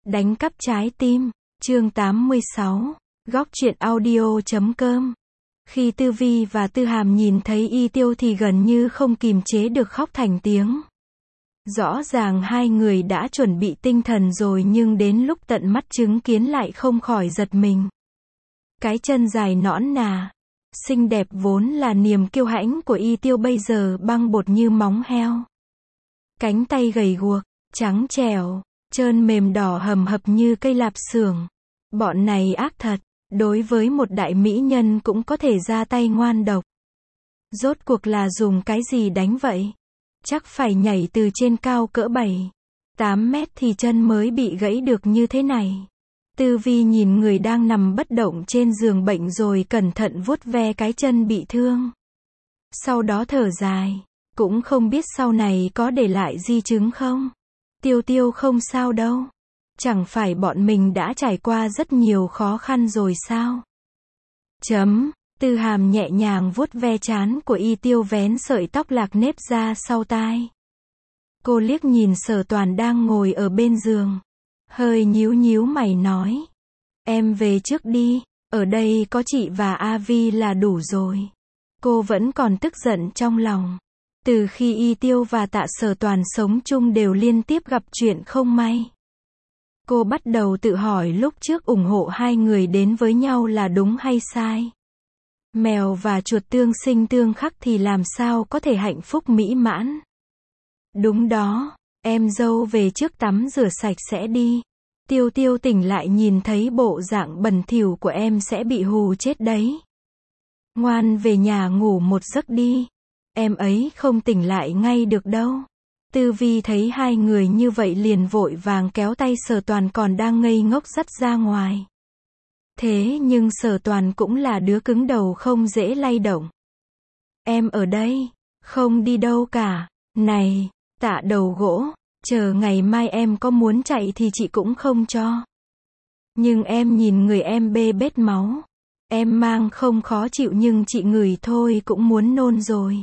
Đánh cắp trái tim, chương 86, góc truyện audio.com. Khi Tư Vi và Tư Hàm nhìn thấy Y Tiêu thì gần như không kìm chế được khóc thành tiếng. Rõ ràng hai người đã chuẩn bị tinh thần rồi nhưng đến lúc tận mắt chứng kiến lại không khỏi giật mình. Cái chân dài nõn nà, xinh đẹp vốn là niềm kiêu hãnh của Y Tiêu bây giờ băng bột như móng heo. Cánh tay gầy guộc, trắng trẻo, trơn mềm đỏ hầm hập như cây lạp xưởng. Bọn này ác thật, đối với một đại mỹ nhân cũng có thể ra tay ngoan độc. Rốt cuộc là dùng cái gì đánh vậy? Chắc phải nhảy từ trên cao cỡ 7-8 mét thì chân mới bị gãy được như thế này. Tư Vi nhìn người đang nằm bất động trên giường bệnh rồi cẩn thận vuốt ve cái chân bị thương. Sau đó thở dài, cũng không biết sau này có để lại di chứng không? Tiêu Tiêu không sao đâu. Chẳng phải bọn mình đã trải qua rất nhiều khó khăn rồi sao? Tư Hàm nhẹ nhàng vuốt ve trán của Y Tiêu vén sợi tóc lạc nếp ra sau tai. Cô liếc nhìn Sở Toàn đang ngồi ở bên giường. Hơi nhíu nhíu mày nói. Em về trước đi, ở đây có chị và A Vi là đủ rồi. Cô vẫn còn tức giận trong lòng. Từ khi Y Tiêu và Tạ Sở Toàn sống chung đều liên tiếp gặp chuyện không may. Cô bắt đầu tự hỏi lúc trước ủng hộ hai người đến với nhau là đúng hay sai. Mèo và chuột tương sinh tương khắc thì làm sao có thể hạnh phúc mỹ mãn. Đúng đó, em dâu về trước tắm rửa sạch sẽ đi. Tiêu Tiêu tỉnh lại nhìn thấy bộ dạng bẩn thỉu của em sẽ bị hù chết đấy. Ngoan về nhà ngủ một giấc đi. Em ấy không tỉnh lại ngay được đâu. Tư Vi thấy hai người như vậy liền vội vàng kéo tay Sở Toàn còn đang ngây ngốc dắt ra ngoài. Thế nhưng Sở Toàn cũng là đứa cứng đầu không dễ lay động. Em ở đây, không đi đâu cả. Này, Tạ đầu gỗ, chờ ngày mai em có muốn chạy thì chị cũng không cho. Nhưng em nhìn người em bê bết máu. Em mang không khó chịu nhưng chị ngửi thôi cũng muốn nôn rồi.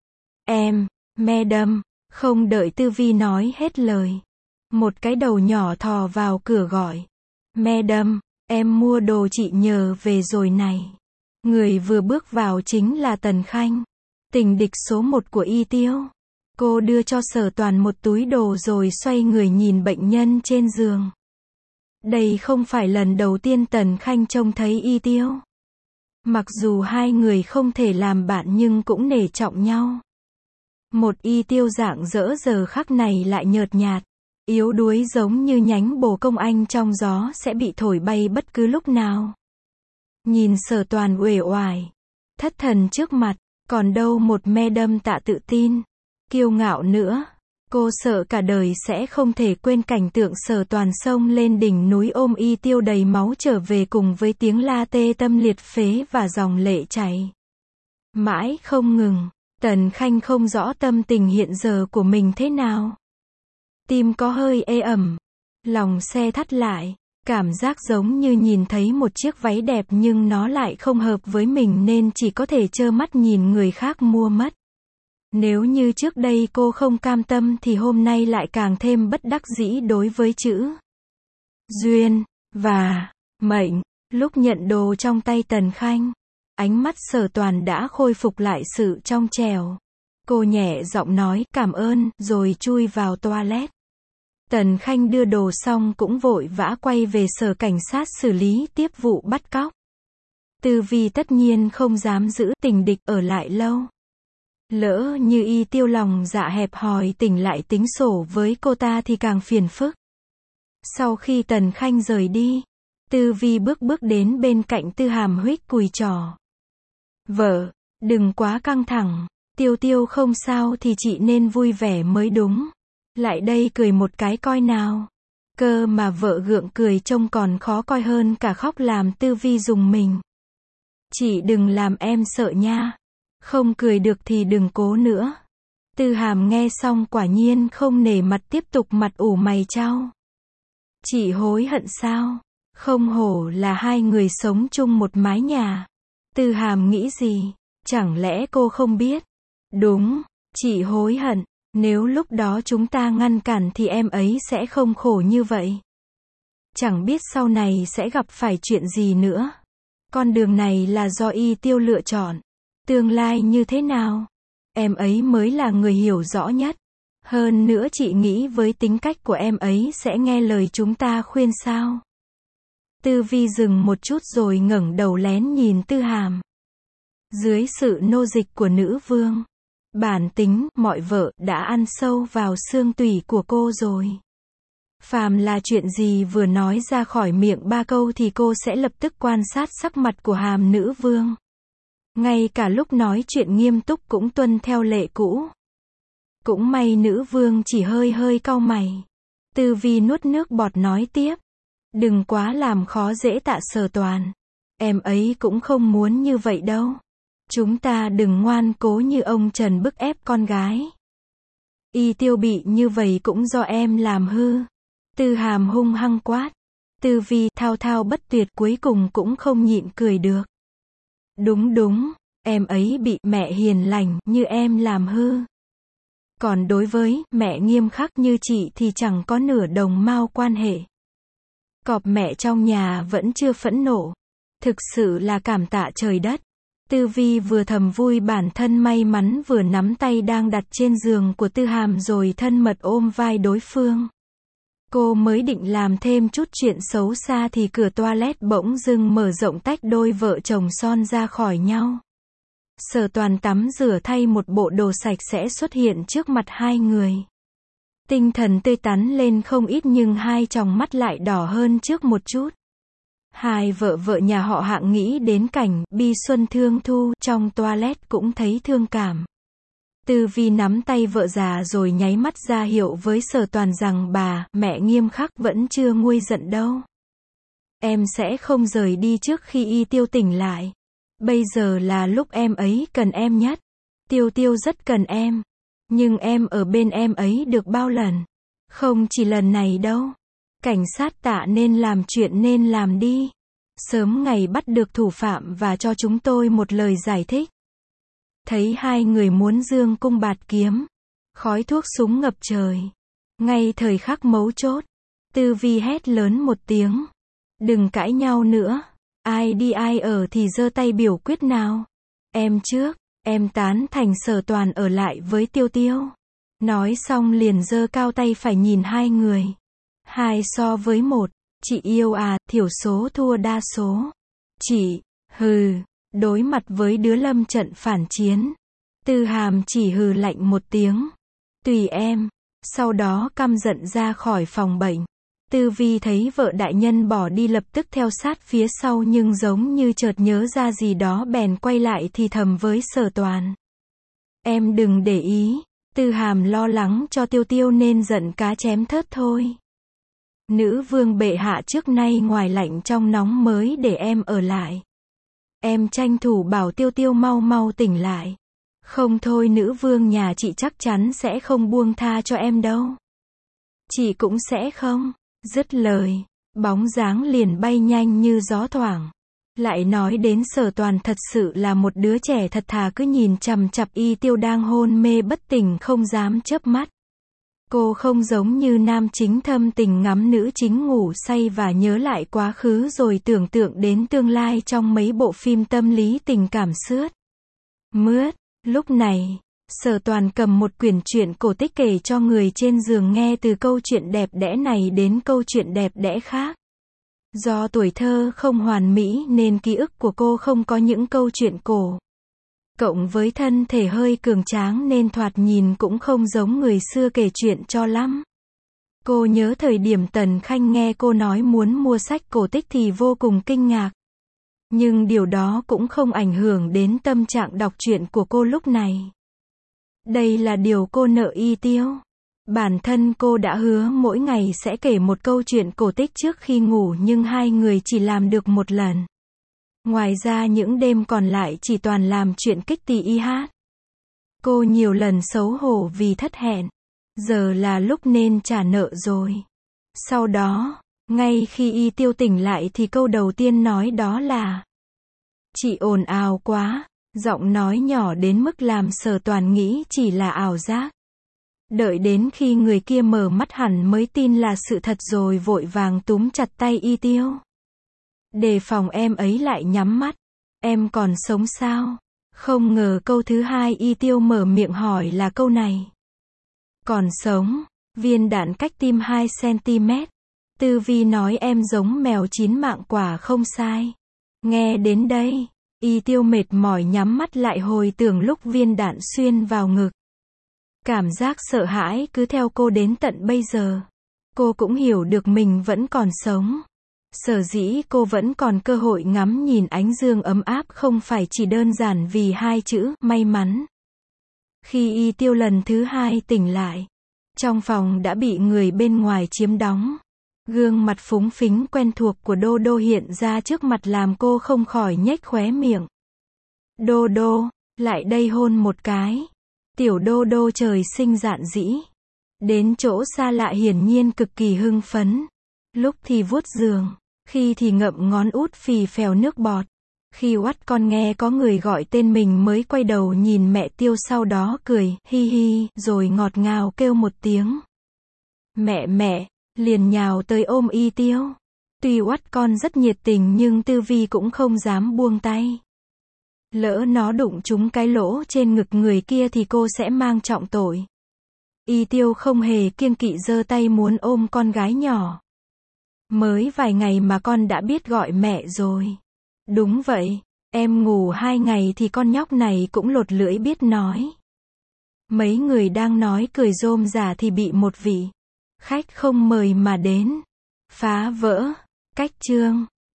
Madam. Không đợi Tư Vi nói hết lời. Một cái đầu nhỏ thò vào cửa gọi. Madam, em mua đồ chị nhờ về rồi này. Người vừa bước vào chính là Tần Khanh, tình địch số 1 của Y Tiêu. Cô đưa cho Sở Toàn một túi đồ rồi xoay người nhìn bệnh nhân trên giường. Đây không phải lần đầu tiên Tần Khanh trông thấy Y Tiêu. Mặc dù hai người không thể làm bạn nhưng cũng nể trọng nhau. Một Y Tiêu dạng dỡ giờ khắc này lại nhợt nhạt, yếu đuối giống như nhánh bồ công anh trong gió sẽ bị thổi bay bất cứ lúc nào. Nhìn Sở Toàn uể oải, thất thần trước mặt, còn đâu một Madam Tạ tự tin, kiêu ngạo nữa. Cô sợ cả đời sẽ không thể quên cảnh tượng Sở Toàn xông lên đỉnh núi ôm Y Tiêu đầy máu trở về cùng với tiếng la tê tâm liệt phế và dòng lệ chảy mãi không ngừng. Tần Khanh không rõ tâm tình hiện giờ của mình thế nào. Tim có hơi ê ẩm, lòng se thắt lại, cảm giác giống như nhìn thấy một chiếc váy đẹp nhưng nó lại không hợp với mình nên chỉ có thể trơ mắt nhìn người khác mua mất. Nếu như trước đây cô không cam tâm thì hôm nay lại càng thêm bất đắc dĩ đối với chữ duyên và mệnh. Lúc nhận đồ trong tay Tần Khanh, ánh mắt Sở Toàn đã khôi phục lại sự trong trẻo. Cô nhẹ giọng nói cảm ơn rồi chui vào toilet. Tần Khanh đưa đồ xong cũng vội vã quay về sở cảnh sát xử lý tiếp vụ bắt cóc. Tư Vi tất nhiên không dám giữ tình địch ở lại lâu. Lỡ như Y Tiêu lòng dạ hẹp hòi tỉnh lại tính sổ với cô ta thì càng phiền phức. Sau khi Tần Khanh rời đi, Tư Vi bước đến bên cạnh Tư Hàm huých cùi trò. Vợ, đừng quá căng thẳng, Tiêu Tiêu không sao thì chị nên vui vẻ mới đúng. Lại đây cười một cái coi nào. Cơ mà vợ gượng cười trông còn khó coi hơn cả khóc làm Tư Vi rùng mình. Chị đừng làm em sợ nha. Không cười được thì đừng cố nữa. Tư Hàm nghe xong quả nhiên không nể mặt tiếp tục mặt ủ mày chau. Chị hối hận sao? Không hổ là hai người sống chung một mái nhà. Tư Hàm nghĩ gì? Chẳng lẽ cô không biết? Đúng, chị hối hận. Nếu lúc đó chúng ta ngăn cản thì em ấy sẽ không khổ như vậy. Chẳng biết sau này sẽ gặp phải chuyện gì nữa. Con đường này là do Y Tiêu lựa chọn. Tương lai như thế nào? Em ấy mới là người hiểu rõ nhất. Hơn nữa chị nghĩ với tính cách của em ấy sẽ nghe lời chúng ta khuyên sao? Tư Vi dừng một chút rồi ngẩng đầu lén nhìn Tư Hàm. Dưới sự nô dịch của nữ vương, bản tính, mọi vợ, đã ăn sâu vào xương tủy của cô rồi. Phàm là chuyện gì vừa nói ra khỏi miệng 3 câu thì cô sẽ lập tức quan sát sắc mặt của Hàm nữ vương. Ngay cả lúc nói chuyện nghiêm túc cũng tuân theo lệ cũ. Cũng may nữ vương chỉ hơi hơi cau mày. Tư Vi nuốt nước bọt nói tiếp. Đừng quá làm khó dễ Tạ Sở Toàn. Em ấy cũng không muốn như vậy đâu. Chúng ta đừng ngoan cố như ông Trần bức ép con gái. Y Tiêu bị như vậy cũng do em làm hư. Tư Hàm hung hăng quát. Tư Vi thao thao bất tuyệt cuối cùng cũng không nhịn cười được. Đúng, em ấy bị mẹ hiền lành như em làm hư. Còn đối với mẹ nghiêm khắc như chị thì chẳng có nửa đồng mao quan hệ. Cọp mẹ trong nhà vẫn chưa phẫn nộ. Thực sự là cảm tạ trời đất. Tư Vi vừa thầm vui bản thân may mắn vừa nắm tay đang đặt trên giường của Tư Hàm rồi thân mật ôm vai đối phương. Cô mới định làm thêm chút chuyện xấu xa thì cửa toilet bỗng dưng mở rộng tách đôi vợ chồng son ra khỏi nhau. Sở Toàn tắm rửa thay một bộ đồ sạch sẽ xuất hiện trước mặt hai người. Tinh thần tươi tắn lên không ít nhưng hai tròng mắt lại đỏ hơn trước một chút. Hai vợ nhà họ Hạng nghĩ đến cảnh bi xuân thương thu trong toilet cũng thấy thương cảm. Tư Vi nắm tay vợ già rồi nháy mắt ra hiệu với Sở Toàn rằng mẹ nghiêm khắc vẫn chưa nguôi giận đâu. Em sẽ không rời đi trước khi Y Tiêu tỉnh lại. Bây giờ là lúc em ấy cần em nhất. Tiêu rất cần em. Nhưng em ở bên em ấy được bao lần? Không chỉ lần này đâu. Cảnh sát Tạ nên làm chuyện nên làm đi. Sớm ngày bắt được thủ phạm và cho chúng tôi một lời giải thích. Thấy hai người muốn dương cung bạt kiếm. Khói thuốc súng ngập trời. Ngay thời khắc mấu chốt. Tư Vi hét lớn một tiếng. Đừng cãi nhau nữa. Ai đi ai ở thì giơ tay biểu quyết nào. Em trước. Em tán thành Sở Toàn ở lại với Tiêu. Nói xong liền giơ cao tay phải nhìn hai người. 2 so với 1. Chị yêu à, thiểu số thua đa số. Chị, hừ, đối mặt với đứa lâm trận phản chiến. Tư Hàm chỉ hừ lạnh một tiếng. Tùy em. Sau đó căm giận ra khỏi phòng bệnh. Tư Vi thấy vợ đại nhân bỏ đi lập tức theo sát phía sau nhưng giống như chợt nhớ ra gì đó bèn quay lại thì thầm với Sở Toàn. Em đừng để ý. Tư Hàm lo lắng cho Tiêu nên giận cá chém thớt thôi. Nữ vương bệ hạ trước nay ngoài lạnh trong nóng mới để em ở lại. Em tranh thủ bảo Tiêu mau tỉnh lại. Không thôi nữ vương nhà chị chắc chắn sẽ không buông tha cho em đâu. Chị cũng sẽ không. Dứt lời, bóng dáng liền bay nhanh như gió thoảng. Lại nói đến Sở Toàn thật sự là một đứa trẻ thật thà cứ nhìn chằm chằm Y Tiêu đang hôn mê bất tỉnh không dám chớp mắt. Cô không giống như nam chính thâm tình ngắm nữ chính ngủ say và nhớ lại quá khứ rồi tưởng tượng đến tương lai trong mấy bộ phim tâm lý tình cảm sướt mướt. Lúc này, Sở Toàn cầm một quyển truyện cổ tích kể cho người trên giường nghe từ câu chuyện đẹp đẽ này đến câu chuyện đẹp đẽ khác. Do tuổi thơ không hoàn mỹ nên ký ức của cô không có những câu chuyện cổ. Cộng với thân thể hơi cường tráng nên thoạt nhìn cũng không giống người xưa kể chuyện cho lắm. Cô nhớ thời điểm Tần Khanh nghe cô nói muốn mua sách cổ tích thì vô cùng kinh ngạc. Nhưng điều đó cũng không ảnh hưởng đến tâm trạng đọc truyện của cô lúc này. Đây là điều cô nợ Y Tiêu. Bản thân cô đã hứa mỗi ngày sẽ kể một câu chuyện cổ tích trước khi ngủ nhưng hai người chỉ làm được một lần. Ngoài ra những đêm còn lại chỉ toàn làm chuyện kích tì y hát. Cô nhiều lần xấu hổ vì thất hẹn. Giờ là lúc nên trả nợ rồi. Sau đó, ngay khi Y Tiêu tỉnh lại thì câu đầu tiên nói đó là: Chị ồn ào quá. Giọng nói nhỏ đến mức làm Sở Toàn nghĩ chỉ là ảo giác. Đợi đến khi người kia mở mắt hẳn mới tin là sự thật rồi vội vàng túm chặt tay Y Tiêu. Đề phòng em ấy lại nhắm mắt. Em còn sống sao? Không ngờ câu thứ hai Y Tiêu mở miệng hỏi là câu này. Còn sống, viên đạn cách tim 2 cm. Tư Vi nói em giống mèo chín mạng quả không sai. Nghe đến đây, Y Tiêu mệt mỏi nhắm mắt lại hồi tưởng lúc viên đạn xuyên vào ngực. Cảm giác sợ hãi cứ theo cô đến tận bây giờ. Cô cũng hiểu được mình vẫn còn sống. Sở dĩ cô vẫn còn cơ hội ngắm nhìn ánh dương ấm áp không phải chỉ đơn giản vì hai chữ may mắn. Khi Y Tiêu lần thứ hai tỉnh lại, trong phòng đã bị người bên ngoài chiếm đóng. Gương mặt phúng phính quen thuộc của Đô Đô hiện ra trước mặt làm cô không khỏi nhếch khóe miệng. Đô Đô, lại đây hôn một cái. Tiểu Đô Đô trời sinh dạn dĩ. Đến chỗ xa lạ hiển nhiên cực kỳ hưng phấn. Lúc thì vuốt giường, khi thì ngậm ngón út phì phèo nước bọt. Khi oắt con nghe có người gọi tên mình mới quay đầu nhìn mẹ Tiêu sau đó cười, hi hi, rồi ngọt ngào kêu một tiếng. Mẹ, liền nhào tới ôm Y Tiêu. Tuy oắt con rất nhiệt tình nhưng Tư Vi cũng không dám buông tay. Lỡ nó đụng trúng cái lỗ trên ngực người kia thì cô sẽ mang trọng tội. Y Tiêu không hề kiêng kỵ giơ tay muốn ôm con gái nhỏ. Mới vài ngày mà con đã biết gọi mẹ rồi. Đúng vậy, em ngủ 2 ngày thì con nhóc này cũng lột lưỡi biết nói. Mấy người đang nói cười rôm rả thì bị một vị khách không mời mà đến phá vỡ cách chương.